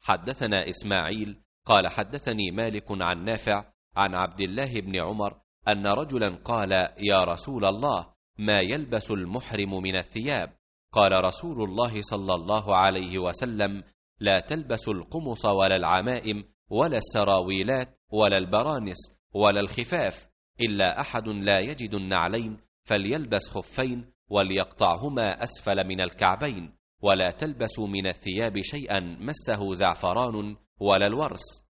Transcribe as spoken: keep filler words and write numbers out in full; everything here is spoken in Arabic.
حدثنا إسماعيل قال حدثني مالك عن نافع عن عبد الله بن عمر أن رجلا قال: يا رسول الله، ما يلبس المحرم من الثياب؟ قال رسول الله صلى الله عليه وسلم: لا تلبس القمص ولا العمائم ولا السراويلات ولا البرانس ولا الخفاف، إلا أحد لا يجد النعلين فليلبس خفين وليقطعهما أسفل من الكعبين، ولا تلبسوا من الثياب شيئا مسه زعفران ولا الورس.